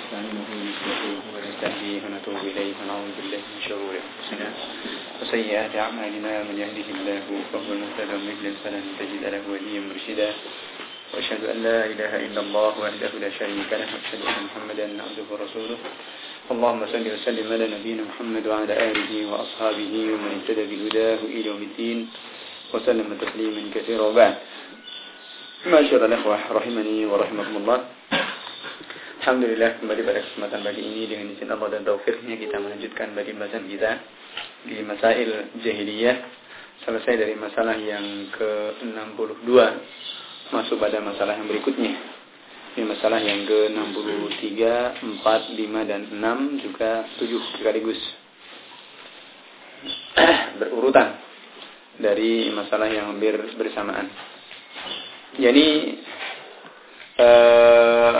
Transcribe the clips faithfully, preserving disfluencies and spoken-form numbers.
ونستعينه ونستغفره ونستهديه ونتوب إليه ونعوذ بالله من شرور أنفسنا وسيئات أعمالنا من يهده الله فهو المهتدي ومن يضلل فلن تجد له وليا مرشدا وأشهد أن لا إله إلا الله وحده لا شريك له وأشهد أن محمدا عبده ورسوله اللهم صل وسلم على نبينا محمد وعلى آله وأصحابه ومن اهتدى بهداه إلى يوم الدين وسلم تسليما كثيرا وبعد. Masyaallah ikhwah rahimani wa rahimakumullah. Alhamdulillah, kembali pada kesempatan pagi ini dengan izin Allah dan taufiknya kita melanjutkan bagi pembahasan kita di Masail Jahiliyah. Selesai dari masalah yang ke enam puluh dua, masuk pada masalah yang berikutnya. Ini masalah yang ke enam puluh tiga, empat, lima dan enam juga tujuh sekaligus. Berurutan dari masalah yang hampir bersamaan. Jadi uh,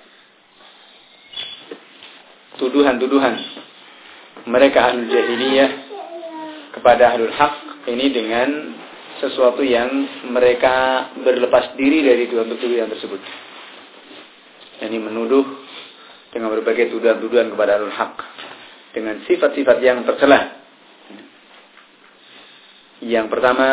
tuduhan-tuduhan mereka ahlul jahiliyah kepada ahlul haq ini dengan sesuatu yang mereka berlepas diri dari tuduhan-tuduhan tersebut. Jadi menuduh dengan berbagai tuduhan-tuduhan kepada ahlul haq dengan sifat-sifat yang tercela. Yang pertama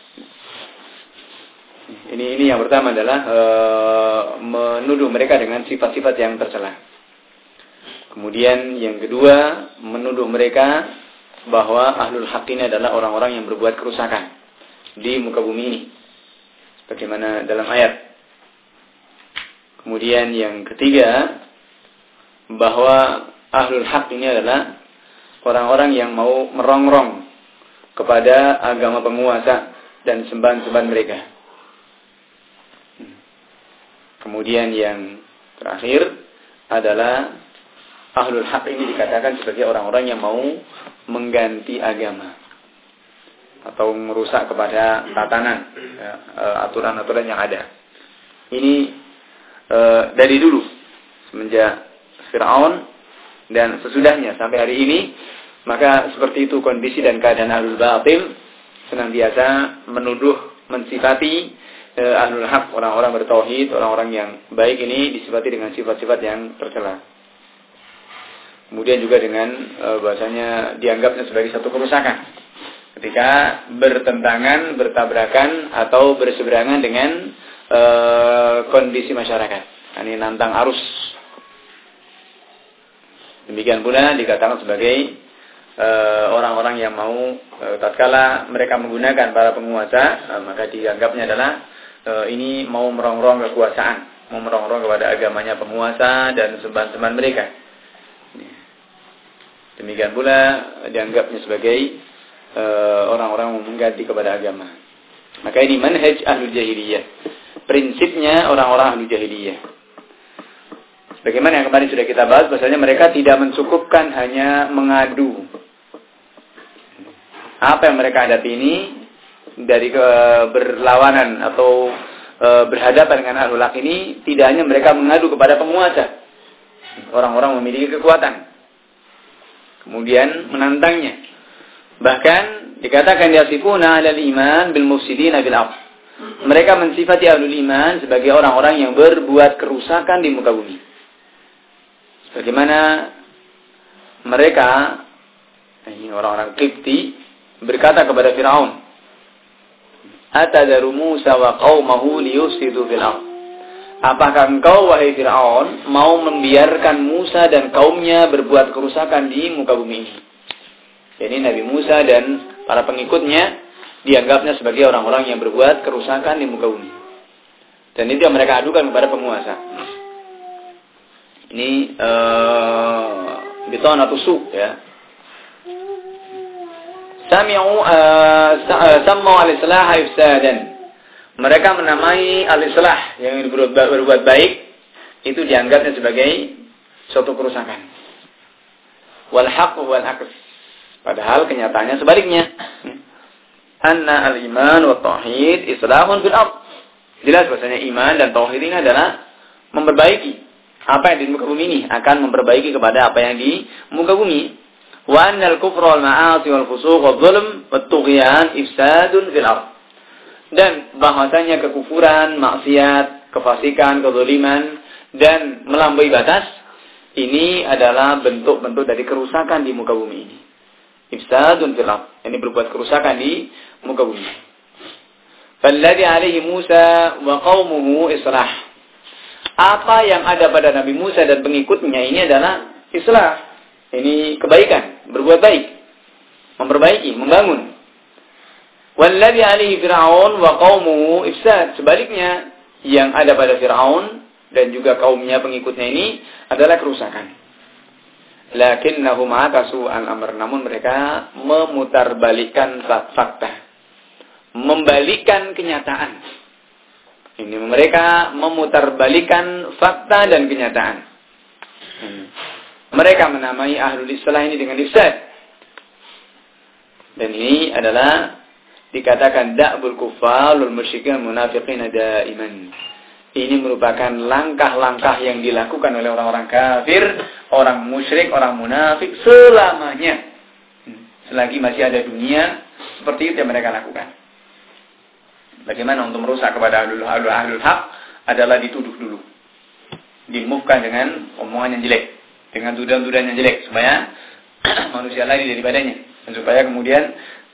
Ini ini yang pertama adalah e, menuduh mereka dengan sifat-sifat yang tercela. Kemudian yang kedua, menuduh mereka bahwa ahlul haq ini adalah orang-orang yang berbuat kerusakan di muka bumi ini, bagaimana dalam ayat. Kemudian yang ketiga, bahwa ahlul haq ini adalah orang-orang yang mau merongrong kepada agama penguasa dan sembahan-sembahan mereka. Kemudian yang terakhir adalah ahlul haq ini dikatakan sebagai orang-orang yang mau mengganti agama atau merusak kepada tatanan ya, aturan-aturan yang ada. Ini e, dari dulu semenjak Fir'aun dan sesudahnya sampai hari ini, maka seperti itu kondisi dan keadaan ahlul batil, senantiasa menuduh, mensifati ahlul haq, orang-orang bertauhid, orang-orang yang baik ini disifati dengan sifat-sifat yang tercela. Kemudian juga dengan e, bahasanya dianggapnya sebagai satu kerusakan ketika bertentangan, bertabrakan atau berseberangan dengan e, kondisi masyarakat. Ini nantang arus. Demikian pula dikatakan sebagai e, orang-orang yang mau e, tatkala mereka menggunakan para penguasa, e, maka dianggapnya adalah Uh, ini mau merongrong kekuasaan, mau merongrong kepada agamanya penguasa dan sembahan-sembahan mereka. Demikian pula dianggapnya sebagai uh, orang-orang yang mengganti kepada agama. Maka ini manhaj ahlul jahiliyah, prinsipnya orang-orang ahlul jahiliyah. Bagaimana yang kemarin sudah kita bahas, bahasanya mereka tidak mencukupkan hanya mengadu. Apa yang mereka hadapi ini dari ke, berlawanan atau e, berhadapan dengan ahlul haq ini, tidak hanya mereka mengadu kepada penguasa, orang-orang memiliki kekuatan, kemudian menantangnya. Bahkan dikatakan yasifuna 'alal iman bil mufsidina fil ardh. Mereka mensifati ahlul iman sebagai orang-orang yang berbuat kerusakan di muka bumi. Bagaimana mereka, ini orang-orang Qibti, berkata kepada Firaun, Atadaru Musa wa qaumahu liyufsidu fil ardh. Apakah engkau wahai Firaun mau membiarkan Musa dan kaumnya berbuat kerusakan di muka bumi ini? Jadi Nabi Musa dan para pengikutnya dianggapnya sebagai orang-orang yang berbuat kerusakan di muka bumi. Dan itu yang mereka adukan kepada penguasa. Ini uh, bitanatu su ya. Sami'u sammu al-islah ifsadan. Mereka menamai al-islah yang berbuat, berbuat baik itu dianggapnya sebagai suatu kerusakan. Wal haqq wal aks. Padahal kenyataannya sebaliknya. Anna al-iman wa tauhid islahun fil ardh. Jelas bahasanya iman dan tauhid ini adalah memperbaiki apa yang di muka bumi ini, akan memperbaiki kepada apa yang di muka bumi. Wa annal kufra wal ma'asi wal fusuq wal zulm wat tughyan ifsadun fil ardh. Dan bahwasanya kekufuran, maksiat, kefasikan, kezaliman dan melampaui batas Ini adalah bentuk-bentuk dari kerusakan di muka bumi ini. Ifsadun fil ardh. Ini berbuat kerusakan di muka bumi. Falladhi alaihi Musa wa qaumuhu islah. Apa yang ada pada Nabi Musa dan pengikutnya ini adalah islah. Ini kebaikan, berbuat baik, memperbaiki, membangun. Walladhi alaihi Fir'aun wa qaumuhu ifsad. Sebaliknya, yang ada pada Fir'aun dan juga kaumnya pengikutnya ini adalah kerusakan. Lakinnahum akasu al-amr, namun mereka memutarbalikkan fakta, membalikkan kenyataan. Ini mereka memutarbalikkan fakta dan kenyataan. Hmm. Mereka menamai ahlul islah ini dengan ifsad. Dan ini adalah dikatakan da'bul kuffar wal musyrikin munafiqin daiman. Ini merupakan langkah-langkah yang dilakukan oleh orang-orang kafir, orang musyrik, orang munafik selamanya. Selagi masih ada dunia, seperti itu yang mereka lakukan. Bagaimana untuk merusak kepada ahlul ahlul ahlul haq adalah dituduh dulu. Dimufkan dengan omongan yang jelek, dengan tuduhan-tuduhan yang jelek supaya manusia lari daripadanya dan supaya kemudian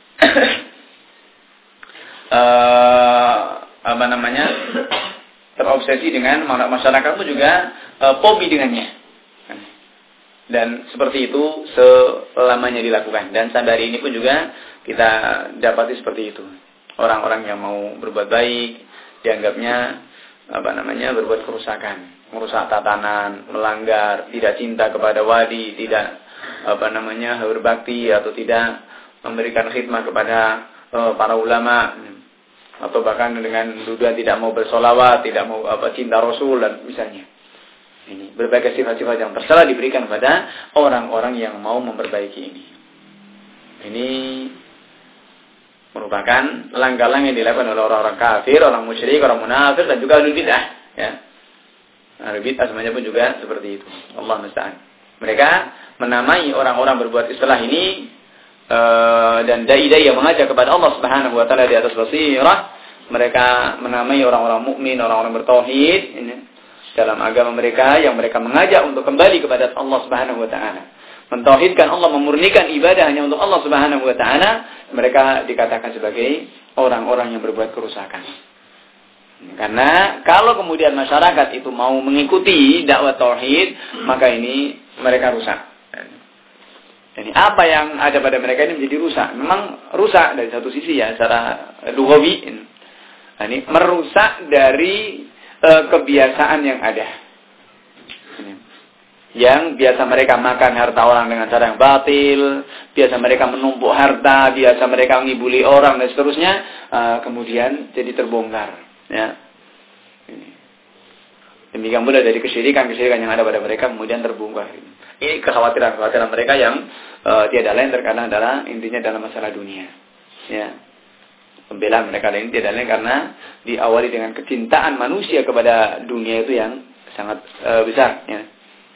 uh, apa namanya? terobsesi dengan masyarakat pun juga e, fobi dengannya. Dan seperti itu selamanya dilakukan. Dan sampai hari ini pun juga kita dapati seperti itu. Orang-orang yang mau berbuat baik dianggapnya apa namanya berbuat kerusakan, merusak tatanan, melanggar, tidak cinta kepada wali, tidak apa namanya berbakti atau tidak memberikan khidmat kepada e, para ulama. Atau bahkan dengan tuduhan tidak mau bersolawat, tidak mau apa cinta Rasul dan misalnya. Ini berbagai sifat-sifat yang tercela diberikan kepada orang-orang yang mau memperbaiki ini. Ini merupakan langkah-langkah yang dilakukan oleh orang-orang kafir, orang musyrik, orang munafik dan juga ahlul bid'ah. Ya, ahlul bid'ah semuanya pun juga seperti itu. Allah musta'an. Mereka menamai orang-orang berbuat islah ini. Uh, dan dai-dai yang mengajak kepada Allah Subhanahu wa taala di atas basirah, mereka menamai orang-orang mukmin, orang-orang bertauhid ini dalam agama mereka yang mereka mengajak untuk kembali kepada Allah Subhanahu wa taala. Mentauhidkan Allah, memurnikan ibadah hanya untuk Allah Subhanahu wa taala, mereka dikatakan sebagai orang-orang yang berbuat kerusakan. Karena kalau kemudian masyarakat itu mau mengikuti dakwah tauhid, maka ini mereka rusak. Ini apa yang ada pada mereka ini menjadi rusak. Memang rusak dari satu sisi ya, secara lughawi. Nah, ini merusak dari e, kebiasaan yang ada. Ini. Yang biasa mereka makan harta orang dengan cara yang batil, biasa mereka menumpuk harta, biasa mereka ngibuli orang dan seterusnya, e, kemudian jadi terbongkar. Ya. Ini. Demikian pula dari kesyirikan-kesyirikan yang ada pada mereka kemudian terbongkar. Ini kekhawatiran-kekhawatiran mereka yang uh, tiada lain terkadang adalah intinya dalam masalah dunia. Ya. Pembelaan mereka ini tiada lain karena diawali dengan kecintaan manusia kepada dunia itu yang sangat uh, besar. Ya.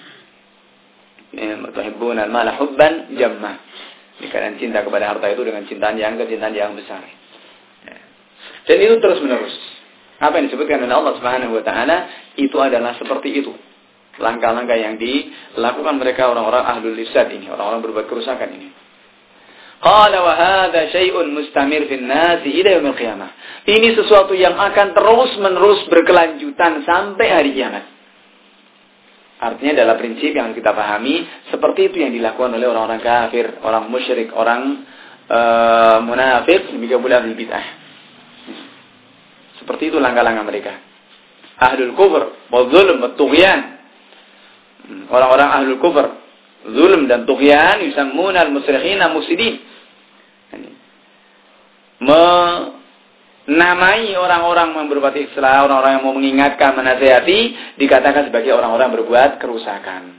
Tuhibbuna al-mala hubban jamma. Dikarenakan cinta kepada harta itu dengan cintaan yang kecintaan yang besar. Ya. Dan itu terus menerus. Apa yang disebutkan oleh Allah Subhanahu wa taala itu adalah seperti itu. Langkah-langkah yang dilakukan mereka orang-orang ahlul ifsad ini, orang-orang berbuat kerusakan ini. Qala wa hadza syai'un mustamir fin nasi ila yaumil qiyamah. Ini sesuatu yang akan terus-menerus berkelanjutan sampai hari kiamat. Artinya adalah prinsip yang kita pahami seperti itu yang dilakukan oleh orang-orang kafir, orang musyrik, orang uh, munafik, demikian pula ahli bid'ah. Seperti itu langkah-langkah mereka. Ahlul kufur, wal zulm, wat tughyan. Orang-orang ahlul kufur, zulm dan tughyan yusammuna al-musyrikhina mufsidin. Menamai orang-orang yang berbuat islah, orang-orang yang mau mengingatkan, menasihati, dikatakan sebagai orang-orang berbuat kerusakan.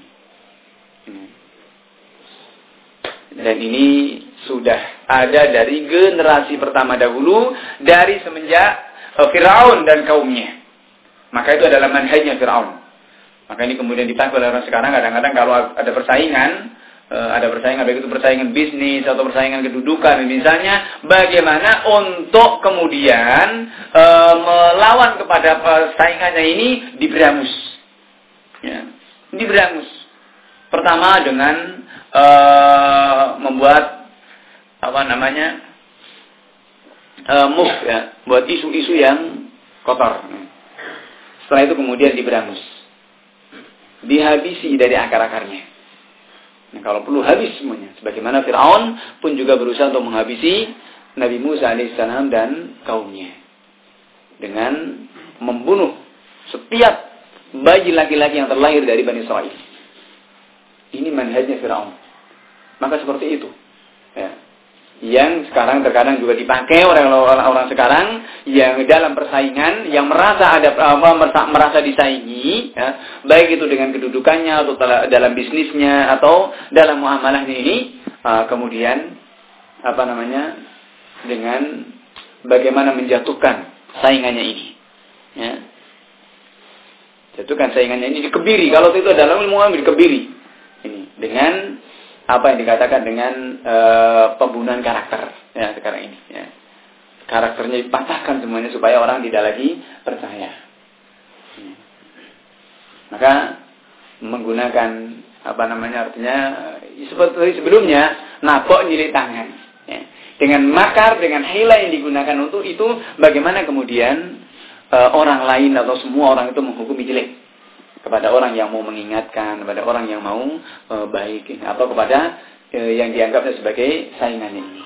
Dan ini sudah ada dari generasi pertama dahulu, dari semenjak Fir'aun dan kaumnya. Maka itu adalah manhajnya Fir'aun. Maka ini kemudian dipakai oleh orang sekarang. Kadang-kadang kalau ada persaingan, ada persaingan, baik itu persaingan bisnis atau persaingan kedudukan, misalnya bagaimana untuk kemudian e, melawan kepada persaingannya ini diberangus, ya, diberangus. Pertama dengan uh, membuat apa namanya uh, move ya, buat isu-isu yang kotor. Setelah itu kemudian diberangus, dihabisi dari akar-akarnya. Nah, kalau perlu habis semuanya. Sebagaimana Fir'aun pun juga berusaha untuk menghabisi Nabi Musa alaihissalam dan kaumnya dengan membunuh setiap bayi laki-laki yang terlahir dari Bani Israil. Ini manhajnya Fir'aun. Maka seperti itu. Ya. Yang sekarang terkadang juga dipakai oleh orang-orang sekarang yang dalam persaingan, yang merasa ada merasa, merasa disaingi, ya, baik itu dengan kedudukannya atau dalam bisnisnya atau dalam muamalahnya ini, uh, kemudian apa namanya dengan bagaimana menjatuhkan saingannya ini, ya. Jatuhkan saingannya ini, dikebiri. Kalau itu dalam ilmu dikebiri ini dengan apa yang dikatakan dengan e, pembunuhan karakter ya sekarang ini ya. Karakternya dipatahkan semuanya supaya orang tidak lagi percaya. Hmm. Maka menggunakan apa namanya artinya seperti sebelumnya napok nyilih tangan ya. Dengan makar, dengan hila yang digunakan untuk itu, bagaimana kemudian e, orang lain atau semua orang itu menghukumi jelek kepada orang yang mau mengingatkan, kepada orang yang mau e, baik, atau kepada e, yang dianggapnya sebagai saingannya ini.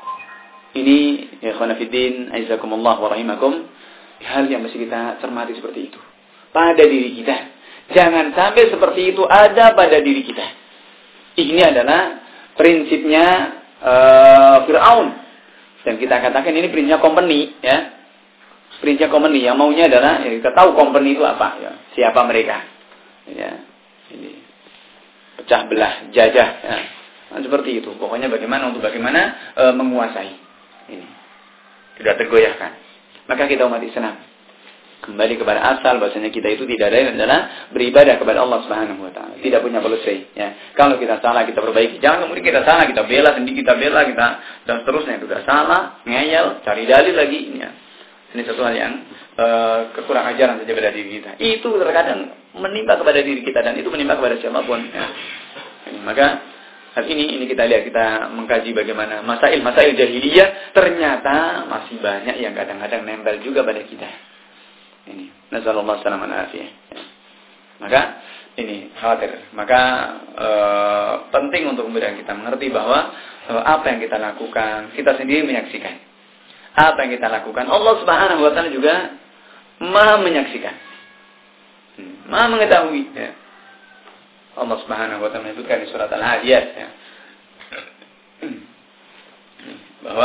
Ini ya khonafidin, aizakumullah wa rahimakum, hal yang mesti kita cermati seperti itu pada diri kita. Jangan sampai seperti itu ada pada diri kita. Ini adalah prinsipnya e, Fir'aun, dan kita katakan ini prinsipnya company ya. Prinsip company yang maunya adalah ya, kita tahu company itu apa ya, siapa mereka ya, ini pecah belah, jajah ya. Nah, seperti itu pokoknya bagaimana untuk bagaimana e, menguasai ini tidak tergoyahkan. Maka kita umat Islam kembali kepada asal, bahasanya kita itu tidak ada adalah beribadah kepada Allah Subhanahu wa taala, tidak punya polisi ya. Kalau kita salah kita perbaiki, jangan kemudian kita salah kita bela sendiri, kita bela kita dan seterusnya. Sudah salah ngeyel cari dalil lagi ya. Ini satu hal yang uh, kekurang ajaran saja pada diri kita. Itu terkadang menimpa kepada diri kita dan itu menimpa kepada siapapun. Ya. Maka hal ini ini kita lihat, kita mengkaji bagaimana masail-masail jahiliyah ternyata masih banyak yang kadang-kadang nempel juga pada kita. Ini. Nasallallahu alaihi wasallam. Maka ini khawatir. Maka uh, penting untuk kemudian kita mengerti bahwa uh, apa yang kita lakukan kita sendiri menyaksikan. Apa yang kita lakukan Allah Subhanahu wa taala juga Maha menyaksikan, hmm. Maha mengetahui ya. Allah Subhanahu wa taala menyebutkan di surat Al-Hadiyat ya, bahwa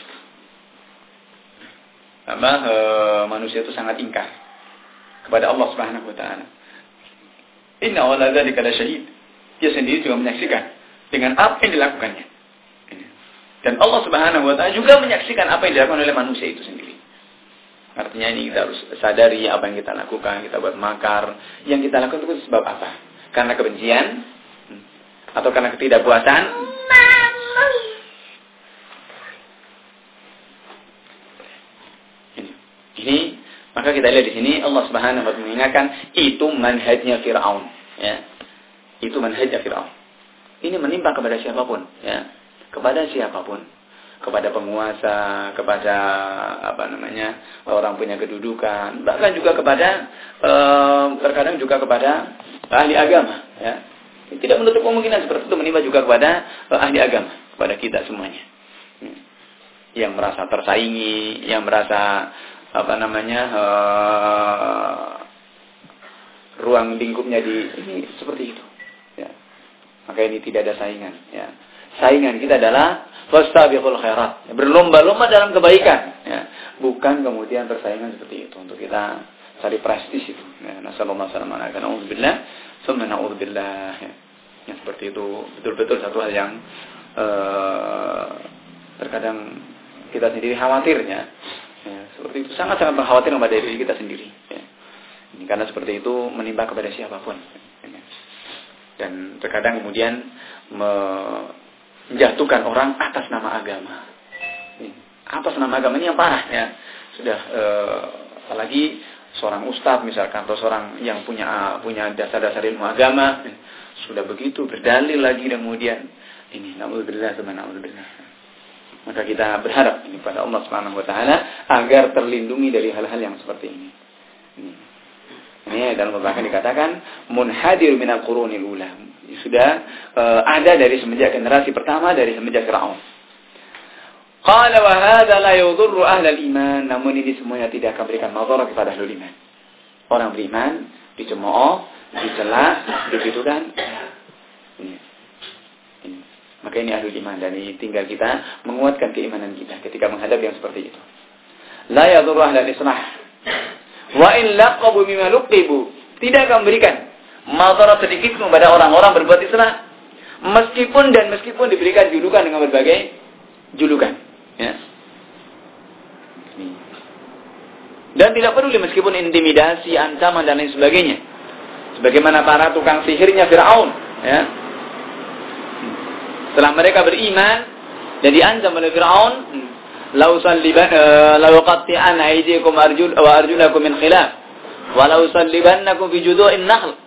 apa, e, manusia itu sangat ingkar kepada Allah Subhanahu wa taala. Inna wala dzalika la syahid. Dia sendiri juga menyaksikan dengan apa yang dilakukannya. Dan Allah Subhanahu wa taala juga menyaksikan apa yang dilakukan oleh manusia itu sendiri. Artinya ini kita harus sadari apa yang kita lakukan, kita buat makar, yang kita lakukan itu sebab apa? Karena kebencian atau karena ketidakpuasan? Ini. Ini maka kita lihat di sini Allah Subhanahu wa taala mengingatkan itu manhajnya Fir'aun, ya. Itu manhajnya Fir'aun. Ini menimpa kepada siapapun, ya. Kepada siapapun, kepada penguasa, kepada apa namanya orang punya kedudukan, bahkan juga kepada eh, terkadang juga kepada ahli agama, ya. Tidak menutup kemungkinan seperti itu menimpa juga kepada eh, ahli agama, kepada kita semuanya, yang merasa tersaingi, yang merasa apa namanya eh, ruang lingkupnya di ini seperti itu, ya. Maka ini tidak ada saingan, ya. Saingan kita adalah fastabiqul khairat, berlomba-lomba dalam kebaikan, ya. Bukan kemudian persaingan seperti itu untuk kita cari prestis itu. Ya, nasallallahu alaihi wasallam, na'udzubillah, summa na'udzubillah. Ya. Ya, seperti itu betul-betul satu hal yang uh, terkadang kita sendiri khawatirnya. Ya, seperti itu sangat-sangat berkhawatir kepada diri kita sendiri. Ya. Ini karena seperti itu menimpa kepada siapapun. Ya. Dan terkadang kemudian me menjatuhkan orang atas nama agama. Atas nama agama ini yang parah ya. Sudah e, apalagi seorang ustadz misalkan, atau seorang yang punya punya dasar-dasar ilmu agama, sudah begitu berdalil lagi kemudian ini naudzubillah sama naudzubillah. Maka kita berharap ini pada Allah Subhanahu wa taala agar terlindungi dari hal-hal yang seperti ini. Ini, ini dalam bahkan dikatakan munhadir minal qurunil ula. Sudah uh, ada dari semenjak generasi pertama, dari semenjak Fir'aun. Qala wa hadza la yudurru ahlal iman, namun ini semuanya tidak akan berikan madarat kepada ahlul iman. Orang beriman dicemooh, dicela, digitukan. Ini. Ini. Maka ini ahlul iman, dan ini tinggal kita menguatkan keimanan kita ketika menghadapi yang seperti itu. La yadurru ahlal islah. Wa in laqabu bima luqibu, tidak akan memberikan madarat sedikit kepada orang-orang berbuat islah, meskipun dan meskipun diberikan julukan dengan berbagai julukan, ya. Dan tidak peduli meskipun intimidasi, ancaman dan lain sebagainya. Sebagaimana para tukang sihirnya Fir'aun, ya. Setelah mereka beriman dan diancam oleh Fir'aun, lau salliban lau qatti'an aydikum arjul wa arjulakum min khilaf wa lau sallibannakum fi judu'in nakhl.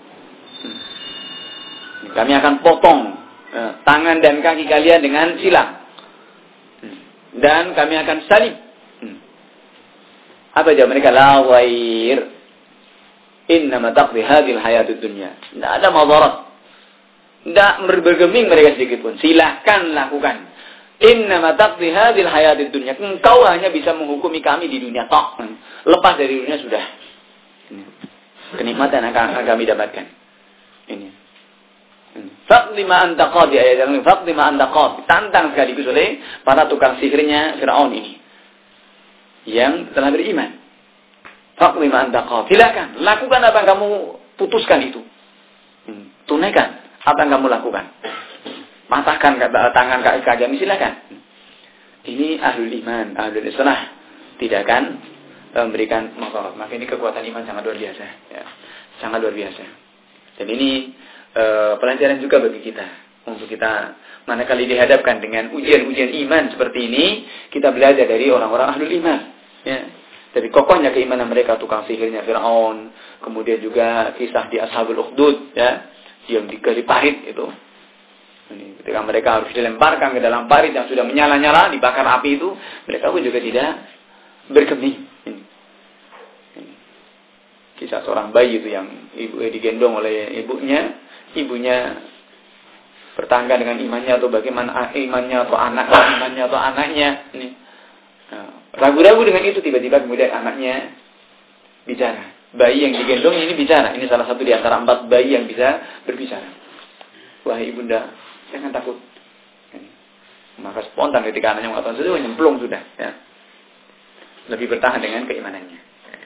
Kami akan potong eh, tangan dan kaki kalian dengan silang. Dan kami akan salib. Hmm. Apa jawab mereka? La ghair. Innama taqdi hadhil hayatud dunya. Tidak ada madarat. Tidak bergeming mereka sedikit pun. Silahkan lakukan. Innama taqdi hadhil hayatud dunya. Engkau hanya bisa menghukumi kami di dunia tok. Lepas dari dunia sudah. Kenikmatan akan kami dapatkan. Ini. Faqdi ma anta qadi, ayat yang faqdi ma anta qadi, tantang sekaligus oleh para tukang sihirnya Fir'aun ini yang telah beriman. Faqdi ma anta qadi, silakan lakukan apa yang kamu putuskan itu. Hmm. Tunaikan apa yang kamu lakukan. Patahkan tangan kaki kami, silakan. Ini ahlul iman, ahlul islah, tidak akan memberikan madarat. Maka ini kekuatan iman sangat luar biasa, ya. Sangat luar biasa. Dan ini Uh, pelajaran juga bagi kita, untuk kita manakala dihadapkan dengan ujian-ujian iman seperti ini, kita belajar dari orang-orang ahlul iman, ya. Dari kokohnya keimanan mereka, tukang sihirnya Fir'aun, kemudian juga kisah di Ashabul Ukhdud, ya, yang digali parit itu. Ini, ketika mereka harus dilemparkan ke dalam parit yang sudah menyala-nyala, dibakar api itu, mereka pun juga tidak bergeming. Ini. Ini. Kisah seorang bayi itu yang ibu digendong oleh ibunya. Ibunya bertangga dengan imannya atau bagaimana imannya atau anak imannya atau anaknya ini ragu-ragu dengan itu, tiba-tiba kemudian anaknya bicara, bayi yang digendong ini bicara. Ini salah satu di antara empat bayi yang bisa berbicara. Wahai ibunda, jangan takut. Maka spontan ketika anaknya mengatakan sesuatu, nyemplung sudah, ya. Lebih bertahan dengan keimanannya.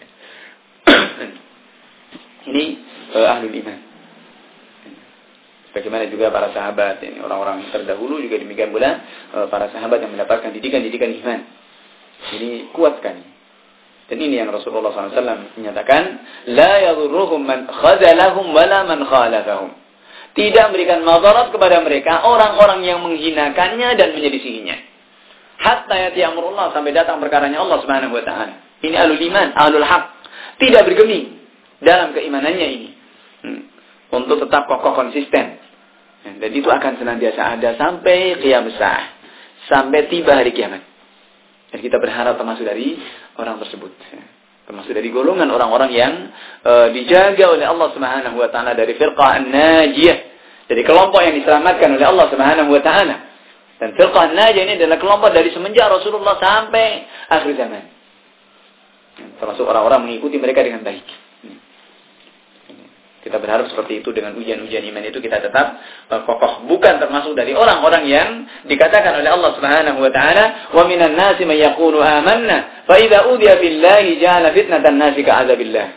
Ini uh, ahlul iman. Bagaimana juga para sahabat, ini orang-orang terdahulu juga demikian pula para sahabat yang mendapatkan didikan-didikan iman. Ini kuatkan. Dan ini yang Rasulullah shallallahu alaihi wasallam menyatakan, la yadurruhum man khazalahum wala man khalafahum. Tidak memberikan madarat kepada mereka orang-orang yang menghinakannya dan menyelisihinya. Hatta yati amrullah, sampai datang perkaranya Allah Subhanahu wa taala. Ini ahlul iman, ahlul haq. Tidak bergeming dalam keimanannya ini. Hmm. Untuk tetap kokoh konsisten. Dan itu akan senantiasa ada sampai qiyam sa'ah, sampai tiba hari kiamat. Dan kita berharap termasuk dari orang tersebut, termasuk dari golongan orang-orang yang uh, dijaga oleh Allah Subhanahu wa taala dari firqah an-najiyah, dari kelompok yang diselamatkan oleh Allah Subhanahu wa taala. Dan firqah an-najiyah ini adalah kelompok dari semenjak Rasulullah sampai akhir zaman. Termasuk orang-orang mengikuti mereka dengan baik. Kita berharap seperti itu. Dengan ujian-ujian iman itu kita tetap uh, kokoh, bukan termasuk dari orang-orang yang dikatakan oleh Allah Subhanahu wa taala, wa minan nasi may yaqulu amanna fa idza udiya billahi ja'ala fitnatan nasi ka'adzabillah.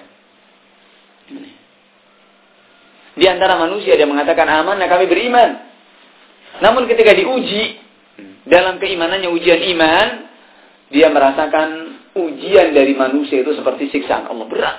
Di antara manusia dia mengatakan amanah, kami beriman. Namun ketika diuji dalam keimanannya, ujian iman, dia merasakan ujian dari manusia itu seperti siksaan Allah, berat.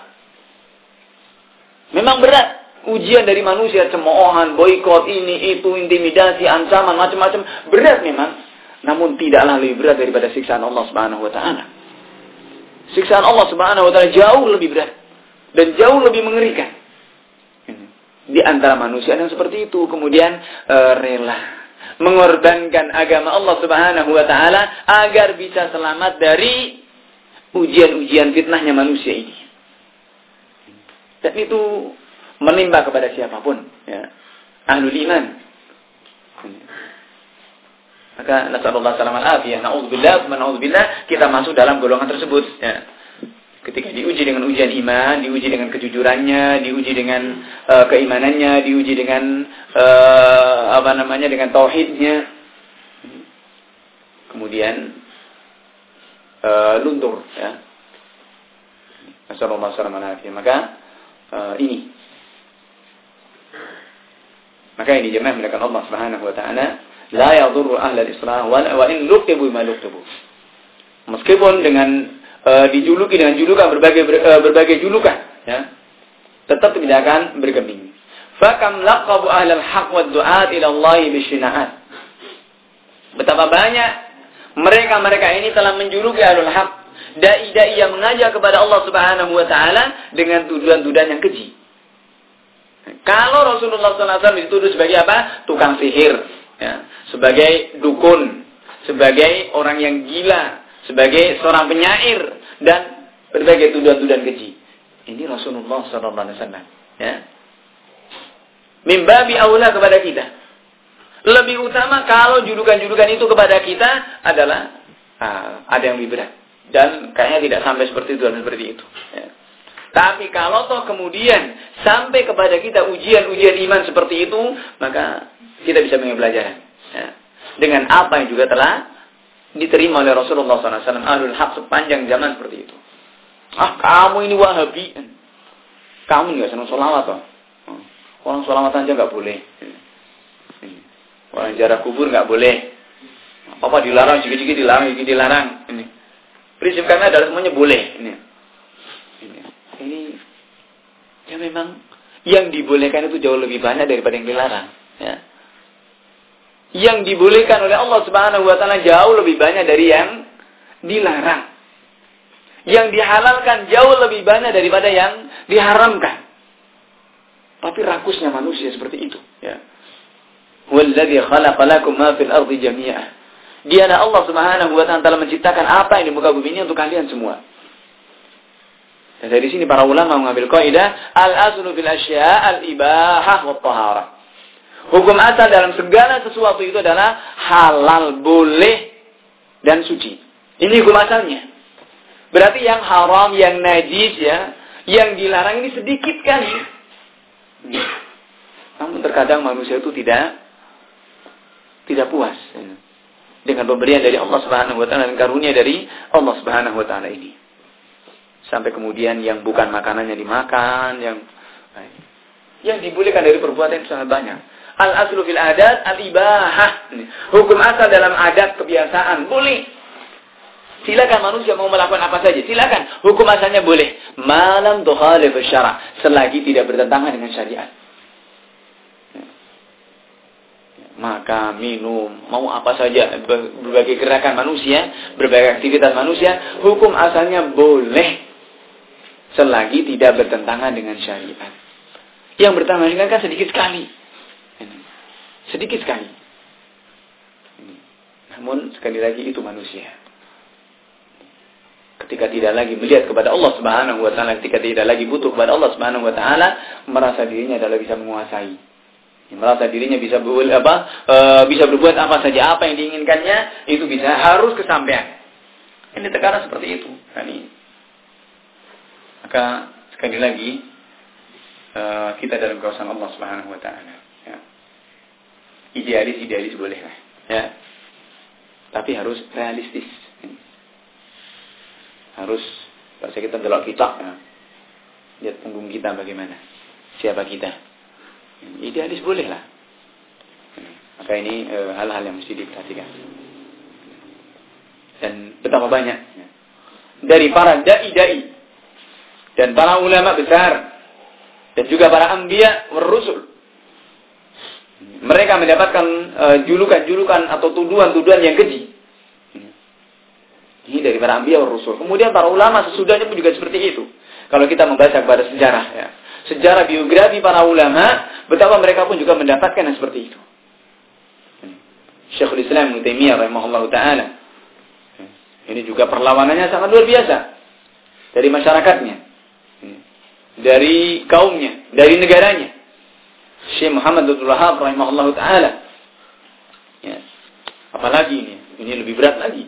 Memang berat. Ujian dari manusia, cemoohan, boikot, ini, itu, intimidasi, ancaman, macam-macam. Berat memang. Namun tidaklah lebih berat daripada siksaan Allah Subhanahu wa taala. Siksaan Allah Subhanahu wa taala jauh lebih berat. Dan jauh lebih mengerikan. Di antara manusia yang seperti itu. Kemudian e, rela mengorbankan agama Allah Subhanahu wa ta'ala agar bisa selamat dari ujian-ujian fitnahnya manusia ini. Dan itu menimpa kepada siapapun. Ya. Ahlul iman. Maka nasallallahu alaihi wasallam na'udzubillah, na'udzubillah, kita masuk dalam golongan tersebut. Ya. Ketika diuji dengan ujian iman, diuji dengan kejujurannya, diuji dengan uh, keimanannya, diuji dengan uh, apa namanya dengan tauhidnya, kemudian uh, luntur, ya. Nasallallahu alaihi wasallam. Maka uh, ini, maka ini jemaah melakukan Allah Subhanahu wa taala, la yadurru ahlal islah wa in luqibu ma luqibu. Meskipun dengan Uh, dijuluki dengan julukan berbagai ber, uh, berbagai julukan, ya, tetap tidak akan bergeming. Fakam laqabu ahlal haq wa du'at ila Allah bisyina'at. Betapa banyak mereka-mereka ini telah menjuluki ahlul haq, dai-dai yang mengajak kepada Allah Subhanahu wa taala dengan tuduhan-tuduhan yang keji. Kalau Rasulullah sallallahu alaihi wasallam dituduh sebagai apa? Tukang sihir, ya, sebagai dukun, sebagai orang yang gila, sebagai seorang penyair dan berbagai tuduhan-tuduhan keji. Ini Rasulullah sallallahu alaihi wasallam, ya. Min babi aula kepada kita. Lebih utama kalau julukan-julukan itu kepada kita adalah ah, ada yang lebih berat dan kayaknya tidak sampai seperti itu dan seperti itu. Ya. Tapi kalau toh kemudian sampai kepada kita ujian-ujian iman seperti itu, maka kita bisa mengambil pelajaran. Ya. Dengan apa yang juga telah diterima oleh Rasulullah sallallahu alaihi wasallam ahlul haq sepanjang zaman seperti itu. Ah, kamu ini Wahabi. Kamu nggak senang sholawat toh? Orang sholawat aja nggak boleh. Orang ziarah kubur nggak boleh. Apa dilarang? Jiki-jiki dilarang, jiki dilarang. Ini prinsip kami adalah semuanya boleh. Ini, ini, ini ya memang yang dibolehkan itu jauh lebih banyak daripada yang dilarang. Ya. Yang dibolehkan oleh Allah Subhanahu wa taala jauh lebih banyak dari yang dilarang. Yang dihalalkan jauh lebih banyak daripada yang diharamkan. Tapi rakusnya manusia seperti itu, ya. Walladzi khalaqa lakum ma fil ardi jami'a. Dialah Allah Subhanahu wa taala telah menciptakan apa yang di muka bumi ini untuk kalian semua. Dan dari sini para ulama mengambil kaidah al-aslu fil asya' al-ibahah wa taharah. Hukum asal dalam segala sesuatu itu adalah halal, boleh, dan suci. Ini hukum asalnya. Berarti yang haram, yang najis, ya, yang dilarang ini sedikit kan. Namun terkadang manusia itu tidak tidak puas ya, dengan pemberian dari Allah Subhanahu wa taala dan karunia dari Allah Subhanahu wa taala ini. Sampai kemudian yang bukan makanannya dimakan, yang yang dibolehkan dari perbuatan itu sangat banyak. Al-aslu fil adat al-ibahah. Hukum asal dalam adat kebiasaan boleh. Silakan manusia mau melakukan apa saja, silakan. Hukum asalnya boleh. Malam tukhalif syara', selagi tidak bertentangan dengan syariat. Maka minum, mau apa saja, berbagai gerakan manusia, berbagai aktivitas manusia, hukum asalnya boleh selagi tidak bertentangan dengan syariat. Yang bertentangan dengan kan sedikit sekali. Sedikit sekali. Namun sekali lagi itu manusia. Ketika tidak lagi melihat kepada Allah Subhanahu wa taala, ketika tidak lagi butuh kepada Allah Subhanahu wa taala, merasa dirinya adalah bisa menguasai. Merasa dirinya bisa ber, apa? E, bisa berbuat apa saja, apa yang diinginkannya itu bisa harus kesampaian. Ini tekanan seperti itu. Ini. Maka sekali lagi e, kita dalam kawasan Allah Subhanahu wa taala. Ya. Idealis-idealis boleh lah, ya. Tapi harus realistis. Harus, kalau kita delok kitab, ya. Lihat punggung kita bagaimana, siapa kita. Idealis boleh lah. Maka ini e, hal-hal yang mesti diperhatikan. Dan betapa banyak ya, dari para dai-dai dan para ulama besar dan juga para anbiya war rusul. Mereka mendapatkan uh, julukan-julukan atau tuduhan-tuduhan yang keji. Ini dari para anbiya wa rasul. Kemudian para ulama sesudahnya pun juga seperti itu. Kalau kita membaca kepada sejarah, ya, sejarah biografi para ulama, betapa mereka pun juga mendapatkan yang seperti itu. Syekhul Islam Ibnu Taimiyah rahimahullahu taala. Ini juga perlawanannya sangat luar biasa dari masyarakatnya, dari kaumnya, dari negaranya. Syekh Muhammad Abdul Wahhab rahimahullahu taala. Ya. Apalagi ini, ini lebih berat lagi.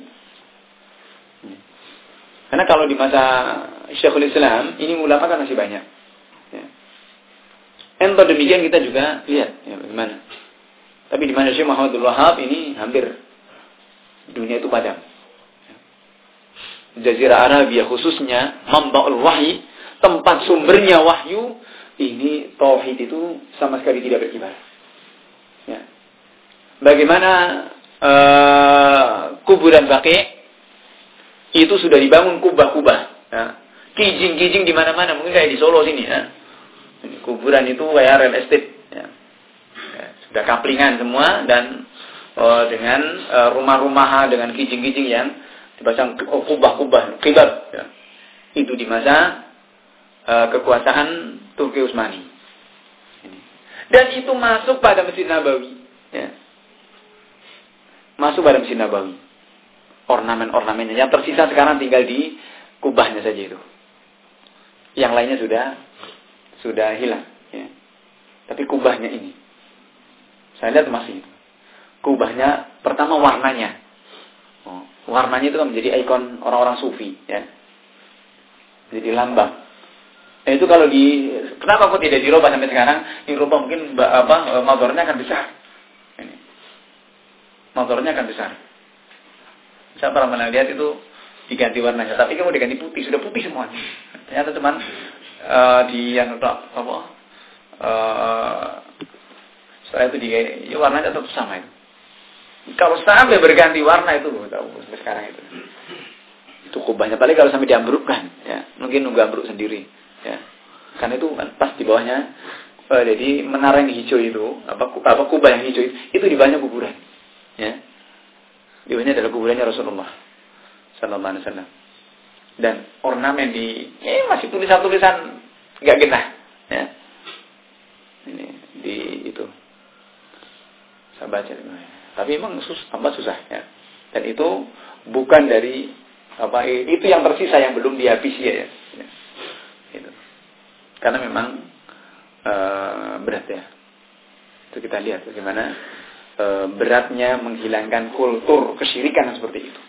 Karena kalau di masa Syekhul Islam, ini ulama kan masih banyak. Ya. Entah demikian kita juga lihat ya, bagaimana. Tapi di masa Syekh Muhammad Abdul Wahhab ini hampir dunia itu padam. Jazirah Arabia khususnya, Mambaul Wahyi, tempat sumbernya wahyu, ini tauhid itu sama sekali tidak berkibar. Ya. Bagaimana uh, kuburan Baqi' itu sudah dibangun kubah-kubah, ya. Kijing-kijing di mana-mana, mungkin kayak di Solo sini, ya. Ini kuburan itu kayak real estate, ya. Ya, sudah kaplingan semua dan uh, dengan uh, rumah-rumah dengan kijing-kijing yang dipasang oh, kubah-kubah, kibab, ya. Itu di masa uh, kekuasaan Turki Utsmani. Dan itu masuk pada Masjid Nabawi, ya. Masuk pada Masjid Nabawi. Ornamen-ornamennya yang tersisa sekarang tinggal di kubahnya saja itu. Yang lainnya sudah sudah hilang, ya. Tapi kubahnya ini, saya lihat masih. Kubahnya pertama warnanya, oh, warnanya itu kan menjadi ikon orang-orang sufi, ya. Jadi lambang. Nah, itu kalau di, kenapa kok tidak dirubah sampai sekarang? Dirubah mungkin apa? Motornya akan besar. Ini, motornya akan besar. Saya pernah lihat itu diganti warnanya, tapi kamu diganti putih, sudah putih semuanya. Ternyata cuman uh, di yang apa? Uh, setelah itu di, ya warnanya tetap sama itu. Kalau sampai berganti warna itu, tahu sampai sekarang itu, itu kubahnya. Paling kalau sampai diambrukkan, ya mungkin nunggu ambruk sendiri, ya. Karena itu kan pas di bawahnya, uh, jadi menara yang hijau itu, apa apa kubah yang hijau itu, itu di bawahnya kuburan, ya. Di bawahnya adalah kuburannya Rasulullah Sallallahu Alaihi Wasallam. Dan ornamen di, eh masih tulisan-tulisan nggak genah, ya. Ini di itu, saya baca. Tapi memang susah, tambah susah, ya. Dan itu bukan dari apa, itu yang tersisa yang belum dihabisi, ya. Ya. Itu. Karena memang uh, berat, ya. Itu kita lihat bagaimana E, beratnya menghilangkan kultur kesyirikan seperti itu.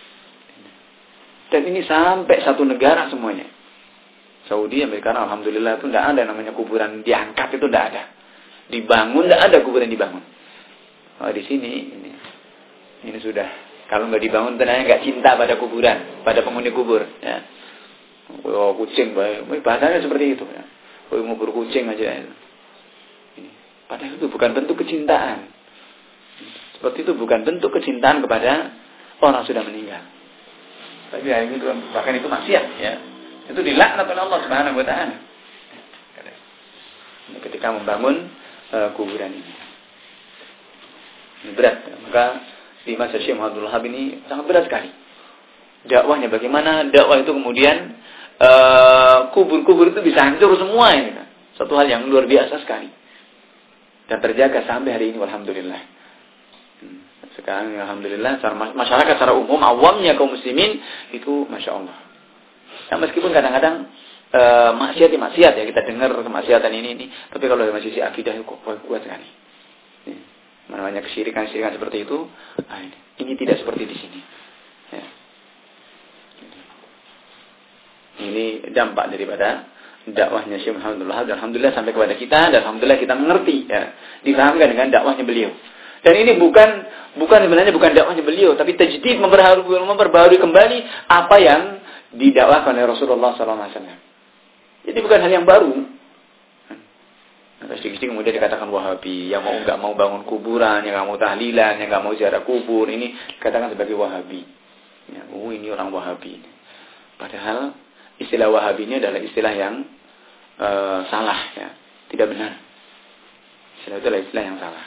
Dan ini sampai satu negara semuanya. Saudi, Amerika, alhamdulillah itu tidak ada namanya kuburan diangkat, itu tidak ada. Dibangun, tidak ada kuburan dibangun. Oh, di sini ini, ini sudah, kalau nggak dibangun tenangnya nggak cinta pada kuburan, pada penghuni kubur. Ya. Oh, kucing, bahasanya seperti itu. Ya. Oh, ngubur kucing aja. Itu. Ini. Padahal itu bukan bentuk kecintaan. Seperti itu bukan bentuk kecintaan kepada orang sudah meninggal. Tapi hari ini bahkan itu maksiat, ya. Itu dilaknat oleh Allah Subhanahu wa taala. Ketika membangun uh, kuburan ini. Ini berat, ya. Maka di masa Syekh Muhammad Abdul Wahhab ini sangat berat sekali. Dakwahnya bagaimana? Dakwah itu kemudian uh, kubur-kubur itu bisa hancur semua ini, kan. Satu hal yang luar biasa sekali. Dan terjaga sampai hari ini, alhamdulillah. Sekarang alhamdulillah masyarakat secara umum, awamnya kaum muslimin itu masya Allah. Nah, meskipun kadang-kadang e, maksiat ya maksiat, ya kita dengar kemaksiatan ini ini, tapi kalau dari sisi akidah itu kuat, kuat sekali. Ini, namanya kesyirikan-kesyirikan seperti itu, nah ini, ini tidak seperti di sini. Ya. Ini dampak daripada dakwahnya Syekh Muhammad Abdul Wahhab. Alhamdulillah sampai kepada kita, dan alhamdulillah kita mengerti, ya, difahamkan dengan dakwahnya beliau. Dan ini bukan bukan sebenarnya bukan dakwahnya beliau, tapi tajdid, memperbarui, memperbarui kembali apa yang didakwahkan oleh Rasulullah Sallallahu Alaihi Wasallam. Jadi bukan hal yang baru. Nah, sedikit kemudian dikatakan Wahabi, yang mau nggak mau bangun kuburan, yang nggak mau tahlilan, yang nggak mau ziarah kubur, ini dikatakan sebagai Wahabi. Ya, oh ini orang Wahabi. Padahal istilah Wahabi ini adalah istilah yang uh, salah, ya, tidak benar. Istilah itu adalah istilah yang salah.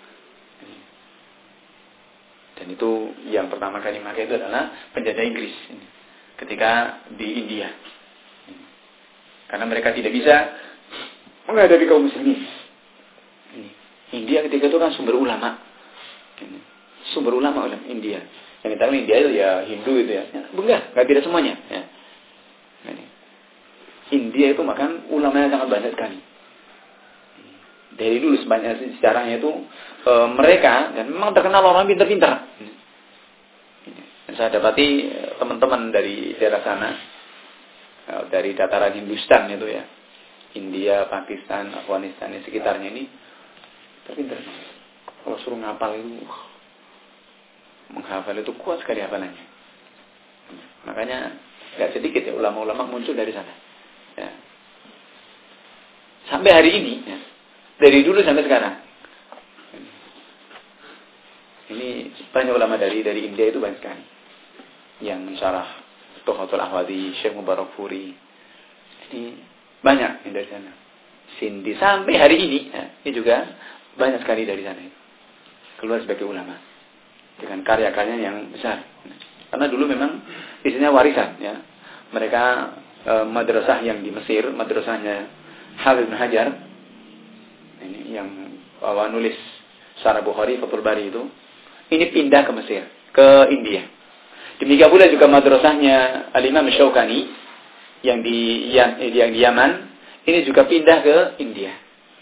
Dan itu yang pertama kali maka itu adalah penjajah Inggris ketika di India. Karena mereka tidak bisa menghadapi kaum muslimin. India ketika itu kan sumber ulama. Sumber ulama ulama India. Yang kita tahu India itu ya Hindu itu ya. Enggak, enggak tidak semuanya. Ya. India itu makan ulamanya sangat banyak sekali. Dari dulu sebanyak sejarahnya itu e, mereka dan memang terkenal orang pintar-pintar. Saya dapati teman-teman dari daerah sana, dari dataran Hindustan itu ya, India, Pakistan, Afghanistan, sekitarnya ini terpintar. Kalau suruh ngapal itu, menghafal itu kuat sekali hafalannya. Makanya nggak sedikit ya ulama-ulama muncul dari sana. Ya. Sampai hari ini, ya, dari dulu sampai sekarang. Ini banyak ulama dari dari India itu banyak sekali yang mensyarah Tuhfatul Ahwadi, Syekh Mubarak Furi. Ini banyak yang dari sana. Sindi sampai hari ini, ya, ini juga banyak sekali dari sana. Keluar sebagai ulama dengan karya-karya yang besar. Karena dulu memang isinya warisan, ya. Mereka e, madrasah yang di Mesir, madrasahnya Hafiz bin Hajar, ini yang bawa nulis Syarah Bukhari, Fathul Bari itu, ini pindah ke Mesir, ke India. Demikian pula juga madrasahnya Al-Imam Syaukani yang di yang, yang di Yaman, ini juga pindah ke India.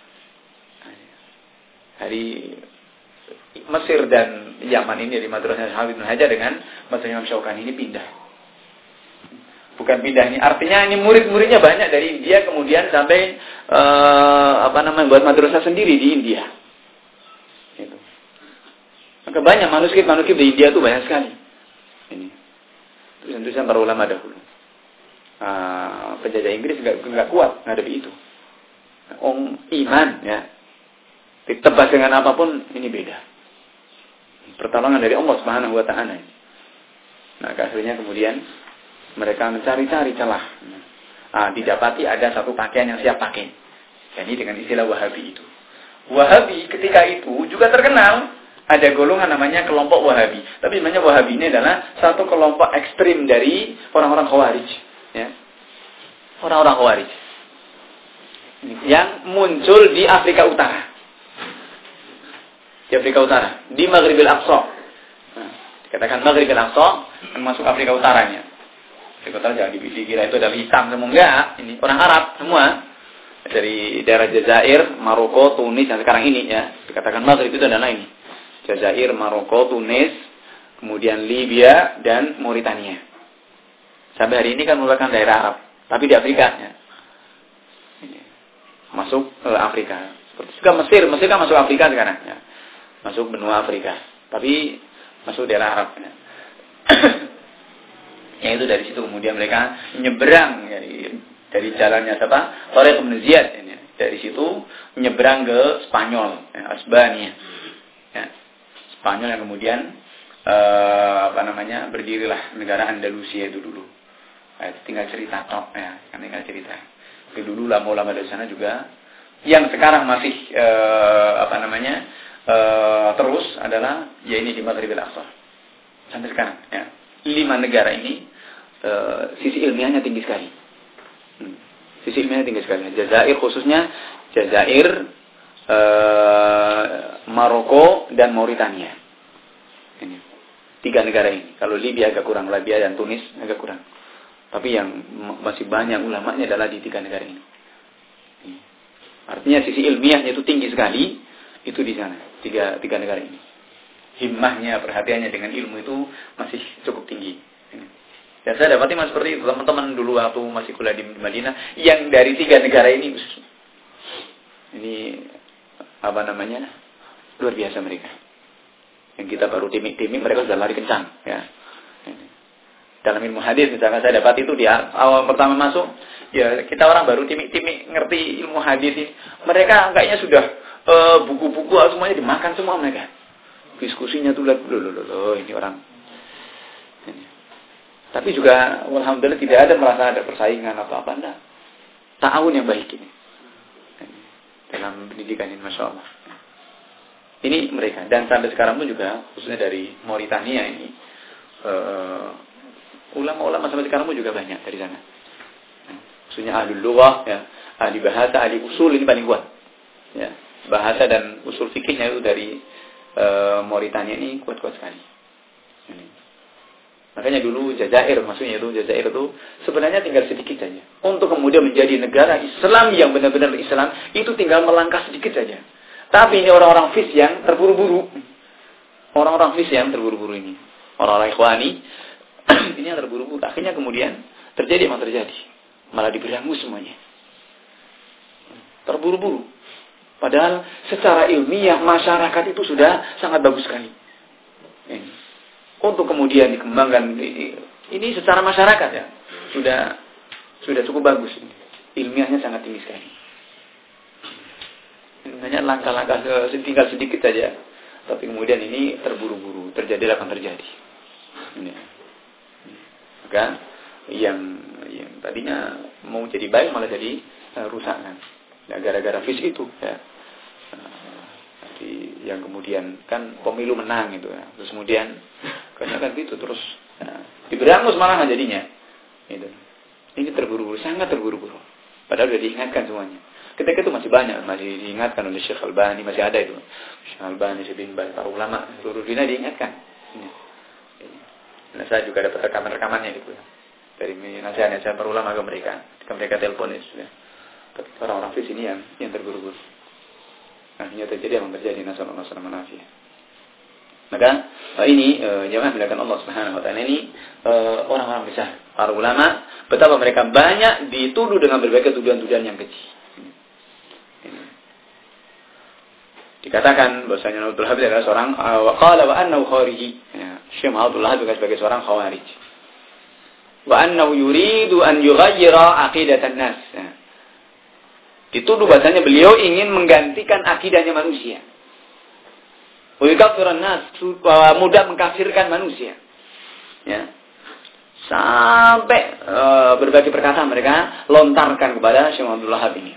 Hari Mesir dan Yaman ini di madrasah Hafiz bin Hajar dengan madrasah Imam Syaukani ini pindah. Bukan pindah ini, artinya ini murid-muridnya banyak dari India kemudian sampai uh, apa namanya buat madrasah sendiri di India. Gitu. Maka banyak manuskrip-manuskrip di India itu banyak sekali. Ini tulisan-tulisan para ulama dahulu. Uh, penjajah Inggris nggak nggak kuat menghadapi itu. Om iman ya ditebas dengan apapun ini beda. Pertolongan dari Allah Subhanahu Wa Taala. Nah akhirnya kemudian mereka mencari-cari celah. Nah, didapati ada satu pakaian yang siap pakai. Jadi dengan istilah Wahabi itu. Wahabi ketika itu juga terkenal. Ada golongan namanya kelompok Wahabi. Tapi namanya Wahabi ini adalah satu kelompok ekstrim dari orang-orang Khawarij. Ya. Orang-orang Khawarij. Yang muncul di Afrika Utara. Di Afrika Utara. Di Maghribil Aqsa. Nah, dikatakan Maghribil Aqsa masuk Afrika Utaranya. Afrika Utara jangan dikira itu adalah hitam semua. Enggak. Ini orang Arab semua. Dari daerah Jazair, Maroko, Tunis, dan sekarang ini ya. Dikatakan Maghrib itu adalah ini. Jazair, Maroko, Tunis, kemudian Libya, dan Mauritania. Sampai hari ini kan merupakan daerah Arab. Tapi di Afrika. Ya. Masuk ke Afrika. Seperti juga Mesir. Mesir kan masuk Afrika sekarang. Ya. Masuk benua Afrika. Tapi masuk daerah Arab. Ya. Yang itu dari situ kemudian mereka nyeberang. Ya, dari jalannya siapa? Tariq Ibn Ziyad. Ya. Dari situ nyeberang ke Spanyol. Ya, Asbania. Ya. Spanyol yang kemudian uh, apa namanya berdirilah negara Andalusia itu dulu. Nah, itu tinggal cerita tok ya, kan tinggal cerita. Tapi dulu lama-lama dari sana juga yang sekarang masih uh, apa namanya uh, terus adalah ya ini di Maghribil Aqsa. Sampai sekarang ya. Lima negara ini uh, sisi ilmiahnya tinggi sekali. Hmm. Sisi ilmiahnya tinggi sekali. Jazair khususnya Jazair, uh, Maroko dan Mauritania. Ini. Tiga negara ini. Kalau Libya agak kurang, Libya dan Tunis agak kurang. Tapi yang masih banyak ulamanya adalah di tiga negara ini. ini. Artinya sisi ilmiahnya itu tinggi sekali, itu di sana. Tiga, tiga negara ini. Himmahnya, perhatiannya dengan ilmu itu masih cukup tinggi. Ini. Dan saya dapati mas seperti itu, teman-teman dulu waktu masih kuliah di Madinah, yang dari tiga negara ini, ini apa namanya, luar biasa mereka. Yang kita baru timik-timik, mereka sudah lari kencang. Ya. Dalam ilmu hadis misalnya saya dapat itu di awal pertama masuk, ya kita orang baru timik-timik ngerti ilmu hadis ini. Mereka kayaknya sudah e, buku-buku semuanya dimakan semua mereka. Diskusinya tuh loh, loh, loh, loh, ini orang. Ini. Tapi juga alhamdulillah tidak ada merasa ada persaingan atau apa enggak. Ta'awun yang baik ini. ini. Dalam pendidikan ini Masya Allah. Ini mereka. Dan sampai sekarang pun juga, khususnya dari Mauritania ini, uh, ulama-ulama sampai sekarang pun juga banyak dari sana. Maksudnya ahli lughah, ya, ahli bahasa, ahli usul ini paling kuat. Ya, bahasa dan usul fikihnya itu dari uh, Mauritania ini kuat-kuat sekali. Ini. Makanya dulu Jazair, maksudnya itu Jazair itu sebenarnya tinggal sedikit saja. Untuk kemudian menjadi negara Islam yang benar-benar Islam, itu tinggal melangkah sedikit saja. Tapi ini orang-orang Fis yang terburu-buru. Orang-orang Fis yang terburu-buru ini. Orang-orang Ikhwani, ini yang terburu-buru. Akhirnya kemudian terjadi yang terjadi. Malah diberangus semuanya. Terburu-buru. Padahal secara ilmiah masyarakat itu sudah sangat bagus sekali. Ini. Untuk kemudian dikembangkan ini secara masyarakat ya sudah sudah cukup bagus, ilmiahnya sangat tinggi sekali. Hanya langkah-langkah tinggal sedikit saja, tapi kemudian ini terburu-buru terjadi akan terjadi. Ini. Maka yang yang tadinya mau jadi baik malah jadi uh, rusak kan, ya, gara-gara Fis itu ya. Yang kemudian kan pemilu menang itu ya. Terus kemudian karena kan gitu terus ya, diberangus malah jadinya itu. Ini terburu-buru, sangat terburu-buru. Padahal sudah diingatkan semuanya. Ketika itu masih banyak, masih diingatkan oleh Syekh Albani, masih ada itu. Syekh Albani, Syekh bin Baz, para ulama seluruh dunia diingatkan. Ini. Nah, saya juga dapat rekaman-rekamannya gitu ya. Dari nasihat-nasihat para ulama ke mereka, ketika mereka telepon itu ya. Tapi orang-orang Fis ini yang yang terburu-buru. Akhirnya terjadi yang terjadi nasallallahu alaihi wasallam. Maka ini uh, jemaah dilakukan Allah Subhanahu wa taala ini uh, orang-orang besar, para ulama, betapa mereka banyak dituduh dengan berbagai tuduhan-tuduhan yang keji. Ini. Dikatakan bahwasanya Abdul Habib adalah seorang wa qala wa annahu khariji. Ya, Syekh Abdul Habib juga sebagai seorang khawarij. Wa annahu yuridu an yughayyira aqidatan nas. Ya. Dituduh bahasanya beliau ingin menggantikan akidahnya manusia. Wikafirun nas, mudah mengkafirkan manusia. Ya. Sampai e, berbagai perkataan mereka lontarkan kepada Syekh Abdul Wahhab ini.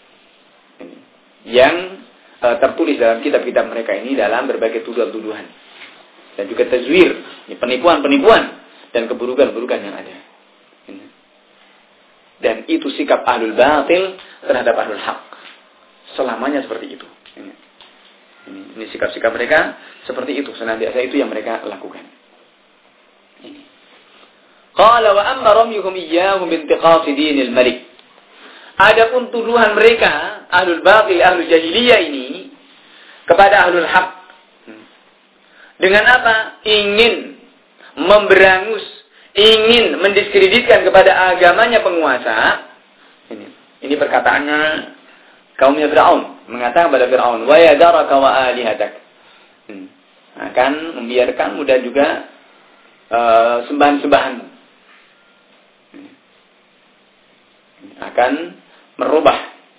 Yang e, tertulis dalam kitab-kitab mereka ini dalam berbagai tuduhan-tuduhan. Dan juga tazwir, penipuan-penipuan dan keburukan-keburukan yang ada. Ini. Dan itu sikap ahlul batil terhadap ahlul haq. Selamanya seperti itu. Ini, ini, ini sikap-sikap mereka seperti itu. Senantiasa itu yang mereka lakukan. Ini. Qala wa amma ramyuhum iyyahum bintiqasi dinil malik. Adapun tuduhan mereka ahlul batil, ahlul jahiliyah ini kepada ahlul haq. Dengan apa? Ingin memberangus, ingin mendiskreditkan kepada agamanya penguasa. Ini, ini perkataannya kaumnya Fir'aun, mengatakan kepada Fir'aun, wa yadaraka wa alihatak. Hmm. Akan membiarkanmu dan juga uh, sembahan-sembahan. Hmm. Akan merubah.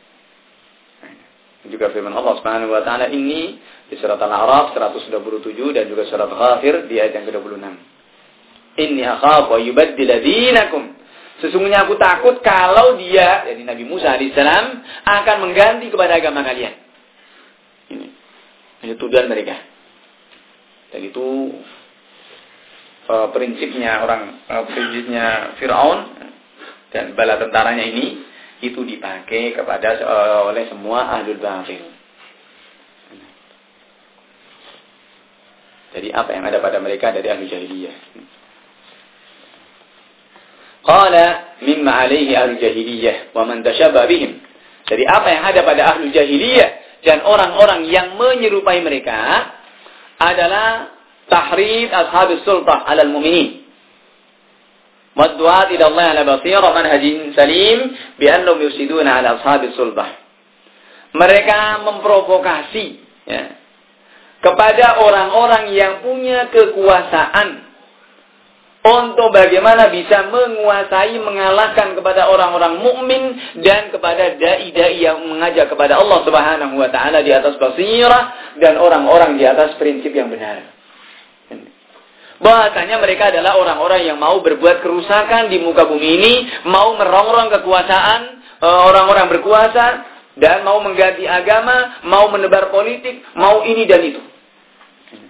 Juga firman Allah Subhanahu wa taala ini di surat Al-A'raf seratus dua puluh tujuh dan juga surat Ghafir di ayat yang ke dua puluh enam. Inni akhafu yubaddila dinakum. Sesungguhnya aku takut kalau dia, jadi Nabi Musa alaihissalam, akan mengganti kepada agama kalian. Ini, ini tuduhan mereka. Dan itu uh, prinsipnya orang, uh, prinsipnya Fir'aun dan bala tentaranya ini itu dipakai kepada uh, oleh semua ahlul batil. Jadi apa yang ada pada mereka dari ahlul jahiliyah. Qala mimma alaihi ahlul jahiliyah wa man tashabba bihim. Jadi apa yang ada pada ahlul jahiliyah dan orang-orang yang menyerupai mereka adalah tahrid ashabus sultah 'alal mu'minin. Wa du'at ila Allah 'ala basira manhajin salim bi annahum yusiduna 'ala ashabis sultah. Mereka memprovokasi ya, kepada orang-orang yang punya kekuasaan untuk bagaimana bisa menguasai, mengalahkan kepada orang-orang mukmin dan kepada dai-dai yang mengajak kepada Allah Subhanahu wa taala di atas basirah dan orang-orang di atas prinsip yang benar. Bahasanya mereka adalah orang-orang yang mau berbuat kerusakan di muka bumi ini, mau merongrong kekuasaan orang-orang berkuasa dan mau mengganti agama, mau menebar politik, mau ini dan itu.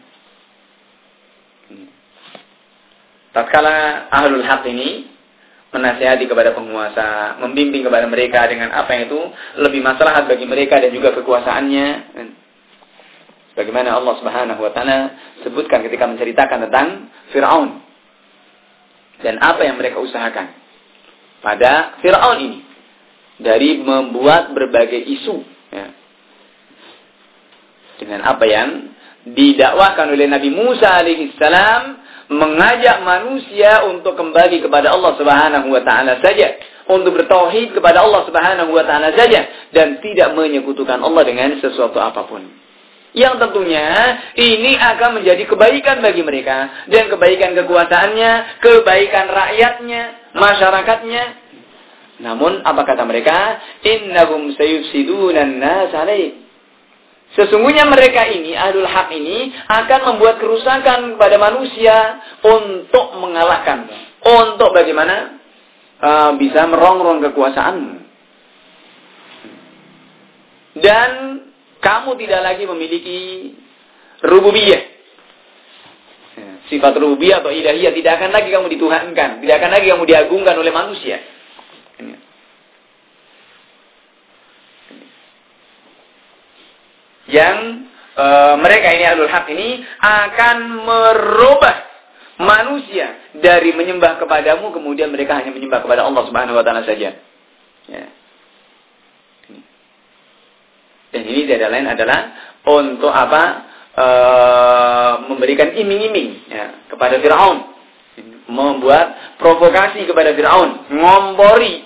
Tatkala ahlul haq ini menasihati kepada penguasa, membimbing kepada mereka dengan apa yang itu lebih maslahat bagi mereka dan juga kekuasaannya. Bagaimana Allah Subhanahu wa taala sebutkan ketika menceritakan tentang Firaun dan apa yang mereka usahakan pada Firaun ini dari membuat berbagai isu, ya, dengan apa yang didakwahkan oleh Nabi Musa alaihissalam, mengajak manusia untuk kembali kepada Allah Subhanahu wa taala saja, untuk bertauhid kepada Allah Subhanahu wa taala saja dan tidak menyekutukan Allah dengan sesuatu apapun. Yang tentunya ini akan menjadi kebaikan bagi mereka dan kebaikan kekuasaannya, kebaikan rakyatnya, masyarakatnya. Namun apa kata mereka? Innahum sayufsiduna an-nas alaih. Sesungguhnya mereka ini, ahlul haq ini, akan membuat kerusakan pada manusia untuk mengalahkan. Untuk bagaimana? Uh, bisa merongrong kekuasaanmu. Dan kamu tidak lagi memiliki rububiyah. Sifat rububiyah atau ilahiyah tidak akan lagi kamu dituhankan. Tidak akan lagi kamu diagungkan oleh manusia. Yang e, mereka ini ahlul haq ini akan merubah manusia dari menyembah kepadamu, kemudian mereka hanya menyembah kepada Allah Subhanahu wa taala saja. Ya. Dan ini tidak lain adalah untuk apa? E, memberikan iming-iming, ya, kepada Firaun, membuat provokasi kepada Firaun, ngompori.